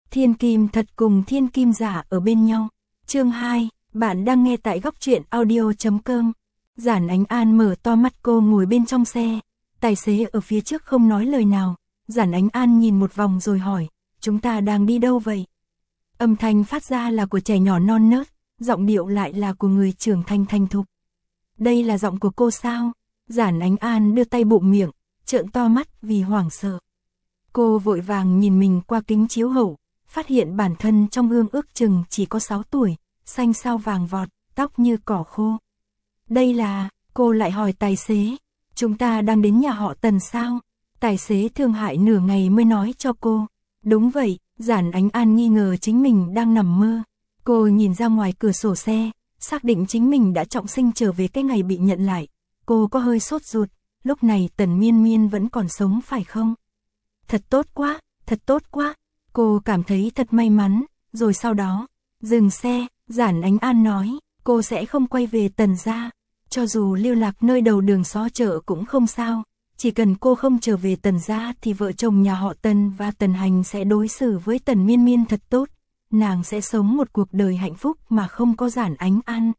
Thiên kim thật cùng thiên kim giả ở bên nhau. Chương 2, bạn đang nghe tại góc truyện audio.com. Giản Ánh An mở to mắt, cô ngồi bên trong xe, tài xế ở phía trước không nói lời nào. Giản Ánh An nhìn một vòng rồi hỏi, chúng ta đang đi đâu vậy? Âm thanh phát ra là của trẻ nhỏ non nớt, giọng điệu lại là của người trưởng thành thành thục. Đây là giọng của cô sao? Giản Ánh An đưa tay bụm miệng, trợn to mắt vì hoảng sợ. Cô vội vàng nhìn mình qua kính chiếu hậu, phát hiện bản thân trong gương ước chừng chỉ có 6 tuổi, xanh xao vàng vọt, tóc như cỏ khô. Đây là, cô lại hỏi tài xế, chúng ta đang đến nhà họ Tần sao? Tài xế thương hại nửa ngày mới nói cho cô. Đúng vậy, Giản Ánh An nghi ngờ chính mình đang nằm mơ. Cô nhìn ra ngoài cửa sổ xe, xác định chính mình đã trọng sinh trở về cái ngày bị nhận lại. Cô có hơi sốt ruột, lúc này Tần Miên Miên vẫn còn sống phải không? Thật tốt quá, thật tốt quá. Cô cảm thấy thật may mắn, rồi sau đó, dừng xe, Giản Ánh An nói, cô sẽ không quay về Tần gia, cho dù lưu lạc nơi đầu đường xó chợ cũng không sao, chỉ cần cô không trở về Tần gia thì vợ chồng nhà họ Tần và Tần Hành sẽ đối xử với Tần Miên Miên thật tốt, nàng sẽ sống một cuộc đời hạnh phúc mà không có Giản Ánh An.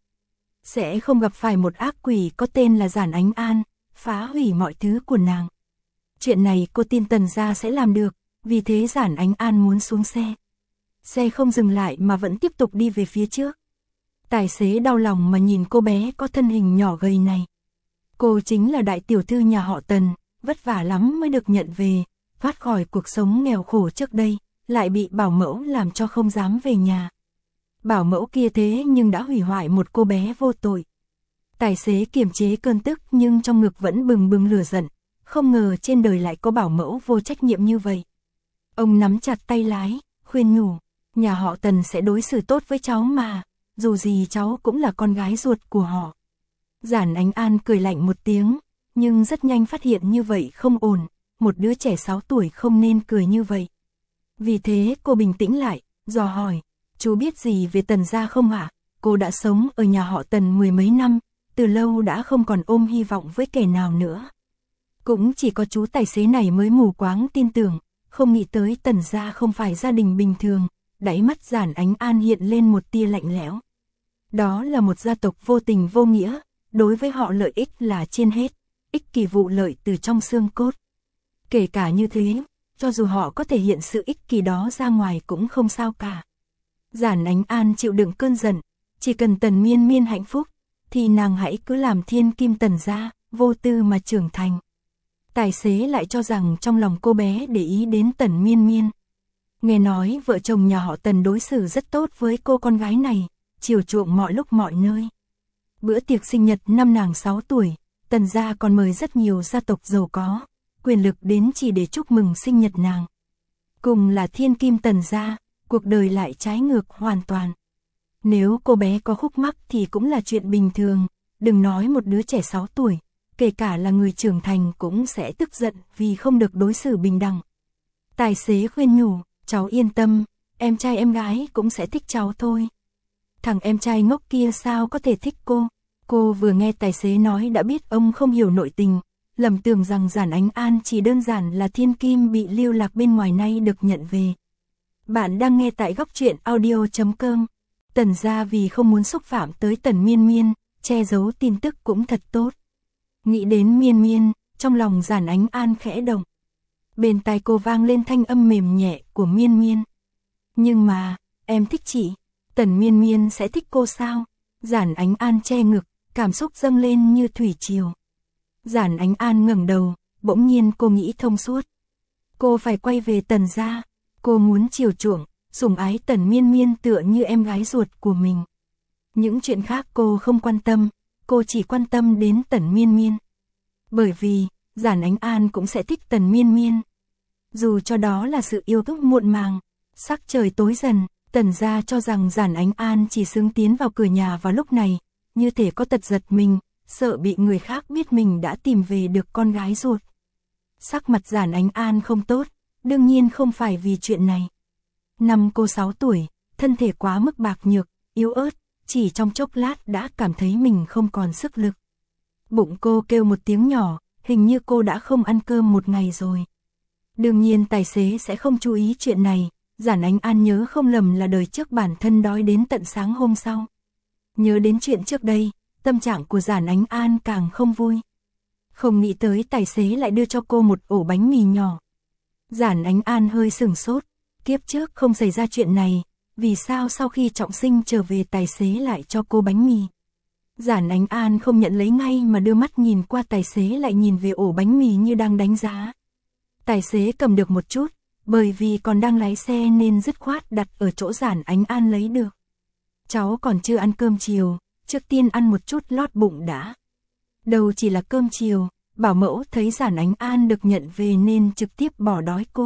Sẽ không gặp phải một ác quỷ có tên là Giản Ánh An, phá hủy mọi thứ của nàng. Chuyện này cô tin Tần gia sẽ làm được, vì thế Giản Ánh An muốn xuống xe. Xe không dừng lại mà vẫn tiếp tục đi về phía trước. Tài xế đau lòng mà nhìn cô bé có thân hình nhỏ gầy này. Cô chính là đại tiểu thư nhà họ Tần, vất vả lắm mới được nhận về, thoát khỏi cuộc sống nghèo khổ trước đây, lại bị bảo mẫu làm cho không dám về nhà. Bảo mẫu kia thế nhưng đã hủy hoại một cô bé vô tội. Tài xế kiềm chế cơn tức nhưng trong ngực vẫn bừng bừng lửa giận, không ngờ trên đời lại có bảo mẫu vô trách nhiệm như vậy. Ông nắm chặt tay lái, khuyên nhủ, nhà họ Tần sẽ đối xử tốt với cháu mà, dù gì cháu cũng là con gái ruột của họ. Giản Ánh An cười lạnh một tiếng, nhưng rất nhanh phát hiện như vậy không ổn, một đứa trẻ 6 tuổi không nên cười như vậy. Vì thế cô bình tĩnh lại, dò hỏi, chú biết gì về Tần gia không ạ? Cô đã sống ở nhà họ Tần 10 mấy năm, từ lâu đã không còn ôm hy vọng với kẻ nào nữa. Cũng chỉ có chú tài xế này mới mù quáng tin tưởng, không nghĩ tới Tần gia không phải gia đình bình thường, đáy mắt Giản Ánh An hiện lên một tia lạnh lẽo. Đó là một gia tộc vô tình vô nghĩa, đối với họ lợi ích là trên hết, ích kỷ vụ lợi từ trong xương cốt. Kể cả như thế, cho dù họ có thể hiện sự ích kỷ đó ra ngoài cũng không sao cả. Giản Ánh An chịu đựng cơn giận, chỉ cần Tần Miên Miên hạnh phúc, thì nàng hãy cứ làm thiên kim Tần gia, vô tư mà trưởng thành. Tài xế lại cho rằng trong lòng cô bé để ý đến Tần Miên Miên. Nghe nói vợ chồng nhà họ Tần đối xử rất tốt với cô con gái này, chiều chuộng mọi lúc mọi nơi. Bữa tiệc sinh nhật năm nàng 6 tuổi, Tần gia còn mời rất nhiều gia tộc giàu có, quyền lực đến chỉ để chúc mừng sinh nhật nàng. Cùng là thiên kim Tần gia, cuộc đời lại trái ngược hoàn toàn. Nếu cô bé có khúc mắc thì cũng là chuyện bình thường, đừng nói một đứa trẻ 6 tuổi, kể cả là người trưởng thành cũng sẽ tức giận vì không được đối xử bình đẳng. Tài xế khuyên nhủ, cháu yên tâm, em trai em gái cũng sẽ thích cháu thôi. Thằng em trai ngốc kia sao có thể thích cô? Cô vừa nghe tài xế nói đã biết ông không hiểu nội tình, lầm tưởng rằng Giản Ánh An chỉ đơn giản là thiên kim bị lưu lạc bên ngoài nay được nhận về. Bạn đang nghe tại góc truyện audio.com. Tần gia vì không muốn xúc phạm tới Tần Miên Miên, che giấu tin tức cũng thật tốt. Nghĩ đến Miên Miên, trong lòng Giản Ánh An khẽ động. Bên tai cô vang lên thanh âm mềm nhẹ của Miên Miên. Nhưng mà, em thích chị, Tần Miên Miên sẽ thích cô sao? Giản Ánh An che ngực, cảm xúc dâng lên như thủy triều. Giản Ánh An ngẩng đầu, bỗng nhiên cô nghĩ thông suốt. Cô phải quay về Tần gia, cô muốn chiều chuộng, sủng ái Tần Miên Miên tựa như em gái ruột của mình. Những chuyện khác cô không quan tâm, cô chỉ quan tâm đến Tần Miên Miên. Bởi vì, Giản Ánh An cũng sẽ thích Tần Miên Miên. Dù cho đó là sự yêu thích muộn màng, sắc trời tối dần, Tần gia cho rằng Giản Ánh An chỉ xứng tiến vào cửa nhà vào lúc này, như thể có tật giật mình, sợ bị người khác biết mình đã tìm về được con gái ruột. Sắc mặt Giản Ánh An không tốt, đương nhiên không phải vì chuyện này. Năm cô 6 tuổi, thân thể quá mức bạc nhược, yếu ớt, chỉ trong chốc lát đã cảm thấy mình không còn sức lực. Bụng cô kêu một tiếng nhỏ, hình như cô đã không ăn cơm một ngày rồi. Đương nhiên tài xế sẽ không chú ý chuyện này, Giản Ánh An nhớ không lầm là đời trước bản thân đói đến tận sáng hôm sau. Nhớ đến chuyện trước đây, tâm trạng của Giản Ánh An càng không vui. Không nghĩ tới tài xế lại đưa cho cô một ổ bánh mì nhỏ. Giản Ánh An hơi sửng sốt, kiếp trước không xảy ra chuyện này, vì sao sau khi trọng sinh trở về tài xế lại cho cô bánh mì. Giản Ánh An không nhận lấy ngay mà đưa mắt nhìn qua tài xế lại nhìn về ổ bánh mì như đang đánh giá. Tài xế cầm được một chút, bởi vì còn đang lái xe nên dứt khoát đặt ở chỗ Giản Ánh An lấy được. Cháu còn chưa ăn cơm chiều, trước tiên ăn một chút lót bụng đã. Đâu chỉ là cơm chiều, bảo mẫu thấy Giản Ánh An được nhận về nên trực tiếp bỏ đói cô.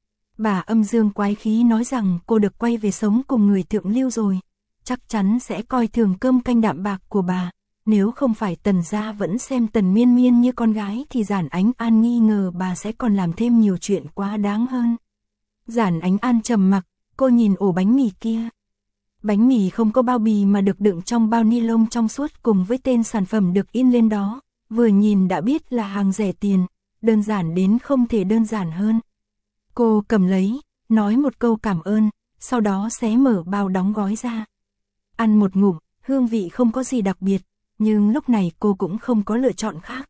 Bà âm dương quái khí nói rằng cô được quay về sống cùng người thượng lưu rồi, chắc chắn sẽ coi thường cơm canh đạm bạc của bà. Nếu không phải Tần gia vẫn xem Tần Miên Miên như con gái thì Giản Ánh An nghi ngờ bà sẽ còn làm thêm nhiều chuyện quá đáng hơn. Giản Ánh An trầm mặc, cô nhìn ổ bánh mì kia. Bánh mì không có bao bì mà được đựng trong bao ni lông trong suốt cùng với tên sản phẩm được in lên đó, vừa nhìn đã biết là hàng rẻ tiền, đơn giản đến không thể đơn giản hơn. Cô cầm lấy, nói một câu cảm ơn, sau đó xé mở bao đóng gói ra. Ăn một ngụm, hương vị không có gì đặc biệt, nhưng lúc này cô cũng không có lựa chọn khác.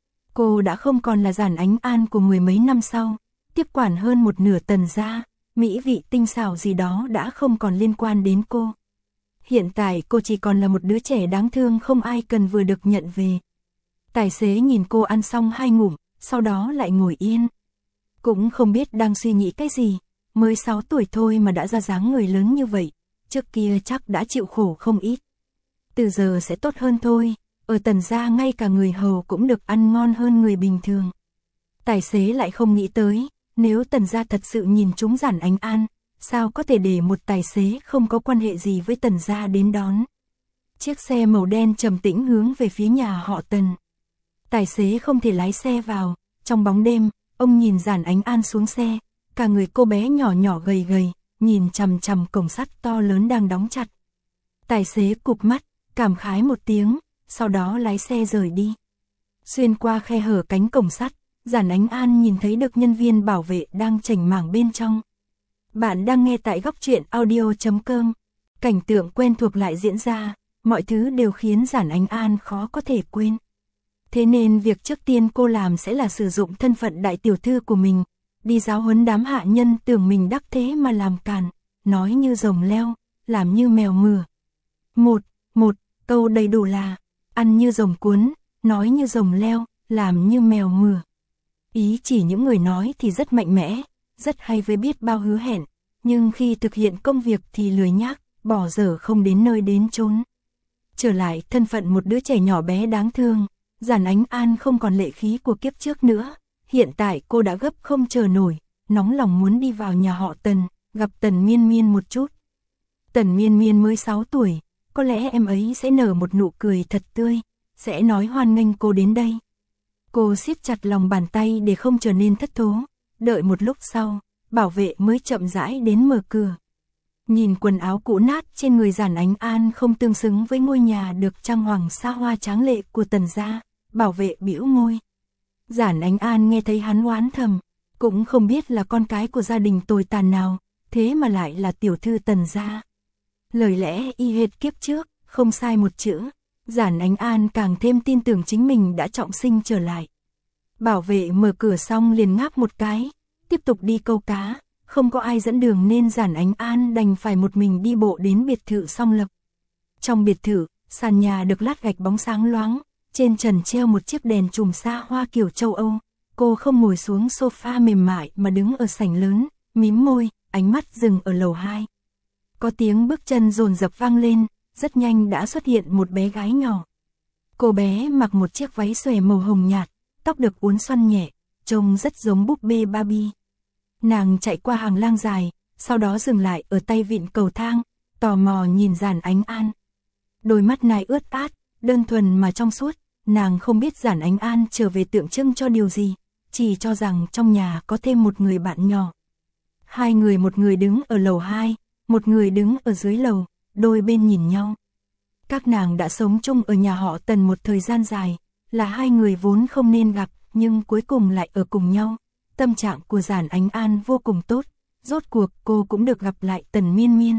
Cô đã không còn là Giản Ánh An của mười mấy năm sau, tiếp quản hơn một nửa Tần gia, mỹ vị tinh xảo gì đó đã không còn liên quan đến cô. Hiện tại cô chỉ còn là một đứa trẻ đáng thương không ai cần vừa được nhận về. Tài xế nhìn cô ăn xong 2 ngụm, sau đó lại ngồi yên. Cũng không biết đang suy nghĩ cái gì, mới 6 tuổi thôi mà đã ra dáng người lớn như vậy, trước kia chắc đã chịu khổ không ít. Từ giờ sẽ tốt hơn thôi, ở Tần gia ngay cả người hầu cũng được ăn ngon hơn người bình thường. Tài xế lại không nghĩ tới, nếu Tần gia thật sự nhìn trúng Giản Ánh An, sao có thể để một tài xế không có quan hệ gì với Tần gia đến đón. Chiếc xe màu đen trầm tĩnh hướng về phía nhà họ Tần. Tài xế không thể lái xe vào, trong bóng đêm, ông nhìn Giản Ánh An xuống xe, cả người cô bé nhỏ nhỏ gầy gầy, nhìn chằm chằm cổng sắt to lớn đang đóng chặt. Tài xế cụp mắt, cảm khái một tiếng, sau đó lái xe rời đi. Xuyên qua khe hở cánh cổng sắt, Giản Ánh An nhìn thấy được nhân viên bảo vệ đang chỉnh mảng bên trong. Bạn đang nghe tại góc truyện audio.com. Cảnh tượng quen thuộc lại diễn ra, mọi thứ đều khiến Giản Ánh An khó có thể quên. Thế nên việc trước tiên cô làm sẽ là sử dụng thân phận đại tiểu thư của mình, đi giáo huấn đám hạ nhân tưởng mình đắc thế mà làm càn, nói như rồng leo, làm như mèo mửa. Một câu đầy đủ là, ăn như rồng cuốn, nói như rồng leo, làm như mèo mửa. Ý chỉ những người nói thì rất mạnh mẽ, rất hay với biết bao hứa hẹn, nhưng khi thực hiện công việc thì lười nhác, bỏ dở không đến nơi đến chốn. Trở lại thân phận một đứa trẻ nhỏ bé đáng thương, Giản Ánh An không còn lệ khí của kiếp trước nữa, hiện tại cô đã gấp không chờ nổi, nóng lòng muốn đi vào nhà họ Tần, gặp Tần Miên Miên một chút. Tần Miên Miên mới 6 tuổi, có lẽ em ấy sẽ nở một nụ cười thật tươi, sẽ nói hoan nghênh cô đến đây. Cô siết chặt lòng bàn tay để không trở nên thất thố, đợi một lúc sau, bảo vệ mới chậm rãi đến mở cửa. Nhìn quần áo cũ nát trên người Giản Ánh An không tương xứng với ngôi nhà được trang hoàng xa hoa tráng lệ của Tần gia, bảo vệ bĩu môi. Giản Ánh An nghe thấy hắn oán thầm, cũng không biết là con cái của gia đình tồi tàn nào, thế mà lại là tiểu thư Tần gia. Lời lẽ y hệt kiếp trước, không sai một chữ. Giản Ánh An càng thêm tin tưởng chính mình đã trọng sinh trở lại. Bảo vệ mở cửa xong liền ngáp một cái, tiếp tục đi câu cá, không có ai dẫn đường nên Giản Ánh An đành phải một mình đi bộ đến biệt thự Song Lập. Trong biệt thự, sàn nhà được lát gạch bóng sáng loáng, trên trần treo một chiếc đèn chùm xa hoa kiểu châu Âu. Cô không ngồi xuống sofa mềm mại mà đứng ở sảnh lớn, mím môi, ánh mắt dừng ở lầu 2. Có tiếng bước chân dồn dập vang lên, rất nhanh đã xuất hiện một bé gái nhỏ. Cô bé mặc một chiếc váy xòe màu hồng nhạt, tóc được uốn xoăn nhẹ, trông rất giống búp bê Barbie. Nàng chạy qua hàng lang dài, sau đó dừng lại ở tay vịn cầu thang, tò mò nhìn Giản Ánh An. Đôi mắt này ướt át, đơn thuần mà trong suốt, nàng không biết Giản Ánh An trở về tượng trưng cho điều gì, chỉ cho rằng trong nhà có thêm một người bạn nhỏ. Hai người, một người đứng ở lầu 2, một người đứng ở dưới lầu, đôi bên nhìn nhau. Các nàng đã sống chung ở nhà họ Tần một thời gian dài, là hai người vốn không nên gặp, nhưng cuối cùng lại ở cùng nhau. Tâm trạng của Giản Ánh An vô cùng tốt, rốt cuộc cô cũng được gặp lại Tần Miên Miên.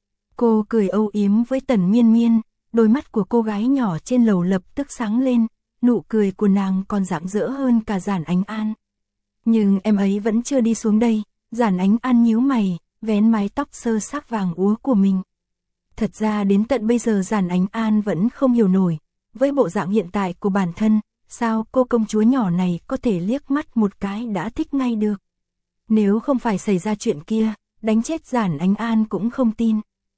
Cô cười âu yếm với Tần Miên Miên, đôi mắt của cô gái nhỏ trên lầu lập tức sáng lên, nụ cười của nàng còn rạng rỡ hơn cả Giản Ánh An. Nhưng em ấy vẫn chưa đi xuống đây, Giản Ánh An nhíu mày, vén mái tóc sơ sắc vàng úa của mình. Thật ra đến tận bây giờ Giản Ánh An vẫn không hiểu nổi, với bộ dạng hiện tại của bản thân, sao cô công chúa nhỏ này có thể liếc mắt một cái đã thích ngay được. Nếu không phải xảy ra chuyện kia, đánh chết Giản Ánh An cũng không tin.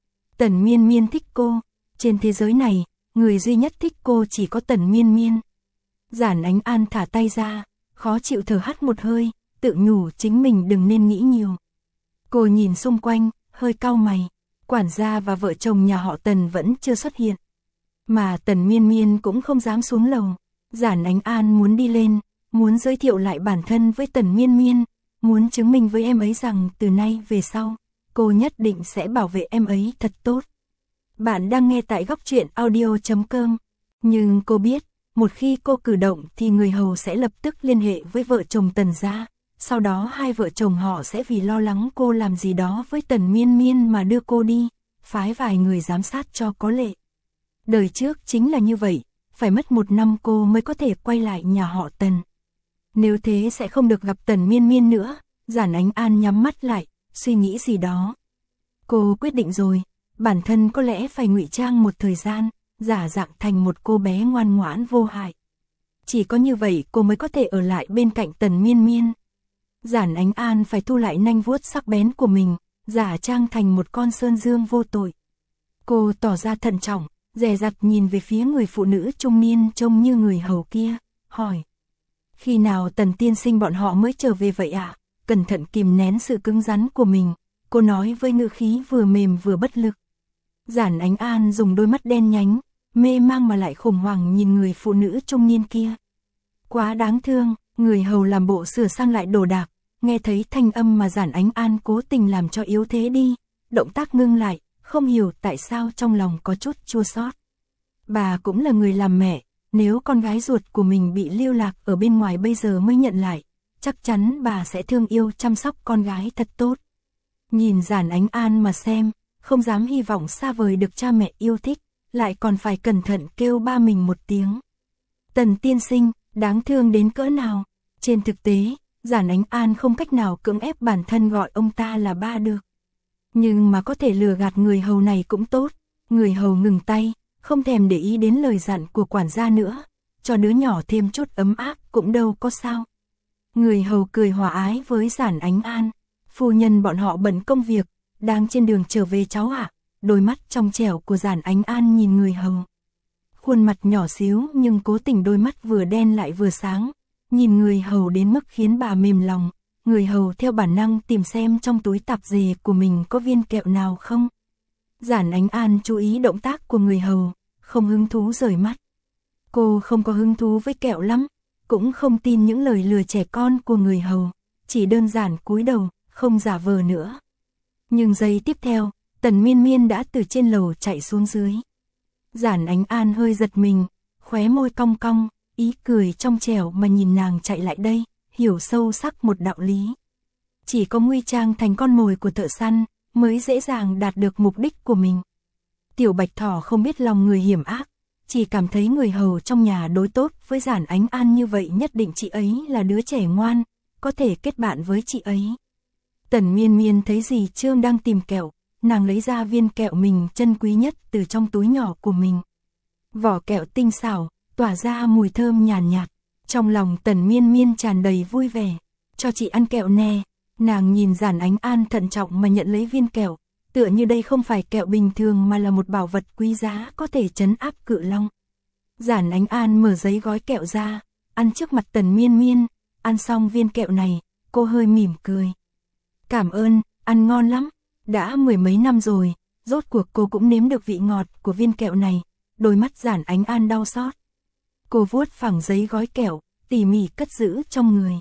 Tần Miên Miên thích cô, trên thế giới này, người duy nhất thích cô chỉ có Tần Miên Miên. Giản Ánh An thả tay ra, khó chịu thở hắt một hơi, tự nhủ chính mình đừng nên nghĩ nhiều. Cô nhìn xung quanh, hơi cau mày, quản gia và vợ chồng nhà họ Tần vẫn chưa xuất hiện. Mà Tần Miên Miên cũng không dám xuống lầu. Giản Ánh An muốn đi lên, muốn giới thiệu lại bản thân với Tần Miên Miên, muốn chứng minh với em ấy rằng từ nay về sau, cô nhất định sẽ bảo vệ em ấy thật tốt. Bạn đang nghe tại góc truyện audio.com. Nhưng cô biết, một khi cô cử động thì người hầu sẽ lập tức liên hệ với vợ chồng Tần gia. Sau đó hai vợ chồng họ sẽ vì lo lắng cô làm gì đó với Tần Miên Miên mà đưa cô đi, phái vài người giám sát cho có lệ. Đời trước chính là như vậy, phải mất 1 năm cô mới có thể quay lại nhà họ Tần. Nếu thế sẽ không được gặp Tần Miên Miên nữa. Giản Ánh An nhắm mắt lại, suy nghĩ gì đó. Cô quyết định rồi, bản thân có lẽ phải ngụy trang một thời gian, giả dạng thành một cô bé ngoan ngoãn vô hại. Chỉ có như vậy cô mới có thể ở lại bên cạnh Tần Miên Miên. Giản Ánh An phải thu lại nanh vuốt sắc bén của mình, giả trang thành một con sơn dương vô tội. Cô tỏ ra thận trọng, dè dặt nhìn về phía người phụ nữ trung niên trông như người hầu kia, hỏi. Khi nào Tần tiên sinh bọn họ mới trở về vậy ạ? Cẩn thận kìm nén sự cứng rắn của mình, cô nói với ngữ khí vừa mềm vừa bất lực. Giản Ánh An dùng đôi mắt đen nhánh, mê mang mà lại khủng hoảng nhìn người phụ nữ trung niên kia. Quá đáng thương, người hầu làm bộ sửa sang lại đồ đạc, nghe thấy thanh âm mà Giản Ánh An cố tình làm cho yếu thế đi, động tác ngưng lại, không hiểu tại sao trong lòng có chút chua xót. Bà cũng là người làm mẹ, nếu con gái ruột của mình bị lưu lạc ở bên ngoài bây giờ mới nhận lại, chắc chắn bà sẽ thương yêu chăm sóc con gái thật tốt. Nhìn Giản Ánh An mà xem, không dám hy vọng xa vời được cha mẹ yêu thích, lại còn phải cẩn thận kêu ba mình một tiếng. Tần tiên sinh, đáng thương đến cỡ nào. Trên thực tế, Giản Ánh An không cách nào cưỡng ép bản thân gọi ông ta là ba được. Nhưng mà có thể lừa gạt người hầu này cũng tốt. Người hầu ngừng tay, không thèm để ý đến lời dặn của quản gia nữa. Cho đứa nhỏ thêm chút ấm áp cũng đâu có sao. Người hầu cười hòa ái với Giản Ánh An. Phu nhân bọn họ bận công việc, đang trên đường trở về cháu ạ. Đôi mắt trong trẻo của Giản Ánh An nhìn người hầu. Khuôn mặt nhỏ xíu nhưng cố tình đôi mắt vừa đen lại vừa sáng. Nhìn người hầu đến mức khiến bà mềm lòng. Người hầu theo bản năng tìm xem trong túi tạp dề của mình có viên kẹo nào không. Giản Ánh An chú ý động tác của người hầu, không hứng thú rời mắt. Cô không có hứng thú với kẹo lắm, cũng không tin những lời lừa trẻ con của người hầu, chỉ đơn giản cúi đầu, không giả vờ nữa. Nhưng giây tiếp theo, Tần Miên Miên đã từ trên lầu chạy xuống dưới. Giản Ánh An hơi giật mình, khóe môi cong cong, ý cười trong trẻo mà nhìn nàng chạy lại đây, hiểu sâu sắc một đạo lý. Chỉ có nguy trang thành con mồi của thợ săn, mới dễ dàng đạt được mục đích của mình. Tiểu Bạch Thỏ không biết lòng người hiểm ác, chỉ cảm thấy người hầu trong nhà đối tốt với Giản Ánh An như vậy nhất định chị ấy là đứa trẻ ngoan, có thể kết bạn với chị ấy. Tần Miên Miên thấy dì Trương đang tìm kẹo, nàng lấy ra viên kẹo mình trân quý nhất từ trong túi nhỏ của mình. Vỏ kẹo tinh xảo, tỏa ra mùi thơm nhàn nhạt. Trong lòng Tần Miên Miên tràn đầy vui vẻ. Cho chị ăn kẹo nè. Nàng nhìn Giản Ánh An thận trọng mà nhận lấy viên kẹo. Tựa như đây không phải kẹo bình thường mà là một bảo vật quý giá có thể trấn áp cự long. Giản Ánh An mở giấy gói kẹo ra, ăn trước mặt Tần Miên Miên. Ăn xong viên kẹo này, cô hơi mỉm cười. Cảm ơn, ăn ngon lắm. Đã 10 mấy năm rồi, rốt cuộc cô cũng nếm được vị ngọt của viên kẹo này. Đôi mắt Giản Ánh An đau xót. Cô vuốt phẳng giấy gói kẹo, tỉ mỉ cất giữ trong người.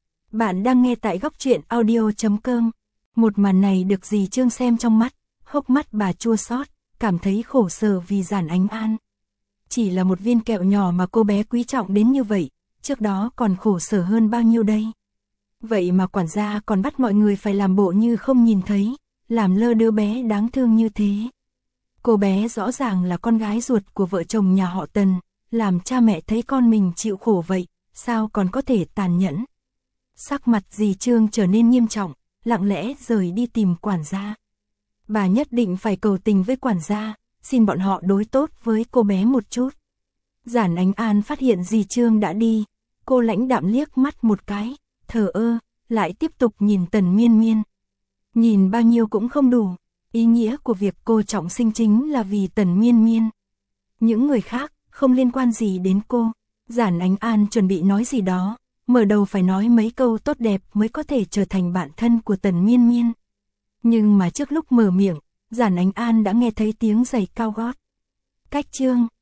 Bạn đang nghe tại góc truyện audio.com. Một màn này được dì Trương xem trong mắt, hốc mắt bà chua xót, cảm thấy khổ sở vì Giản Ánh An. Chỉ là một viên kẹo nhỏ mà cô bé quý trọng đến như vậy, trước đó còn khổ sở hơn bao nhiêu đây. Vậy mà quản gia còn bắt mọi người phải làm bộ như không nhìn thấy, làm lơ đứa bé đáng thương như thế. Cô bé rõ ràng là con gái ruột của vợ chồng nhà họ Tần, làm cha mẹ thấy con mình chịu khổ vậy, sao còn có thể tàn nhẫn. Sắc mặt dì Trương trở nên nghiêm trọng, lặng lẽ rời đi tìm quản gia. Bà nhất định phải cầu tình với quản gia, xin bọn họ đối tốt với cô bé một chút. Giản Ánh An phát hiện dì Trương đã đi, cô lãnh đạm liếc mắt một cái, thờ ơ, lại tiếp tục nhìn Tần Miên Miên. Nhìn bao nhiêu cũng không đủ, ý nghĩa của việc cô trọng sinh chính là vì Tần Miên Miên. Những người khác, không liên quan gì đến cô. Giản Ánh An chuẩn bị nói gì đó, mở đầu phải nói mấy câu tốt đẹp mới có thể trở thành bạn thân của Tần Miên Miên. Nhưng mà trước lúc mở miệng, Giản Ánh An đã nghe thấy tiếng giày cao gót. Cách Trương,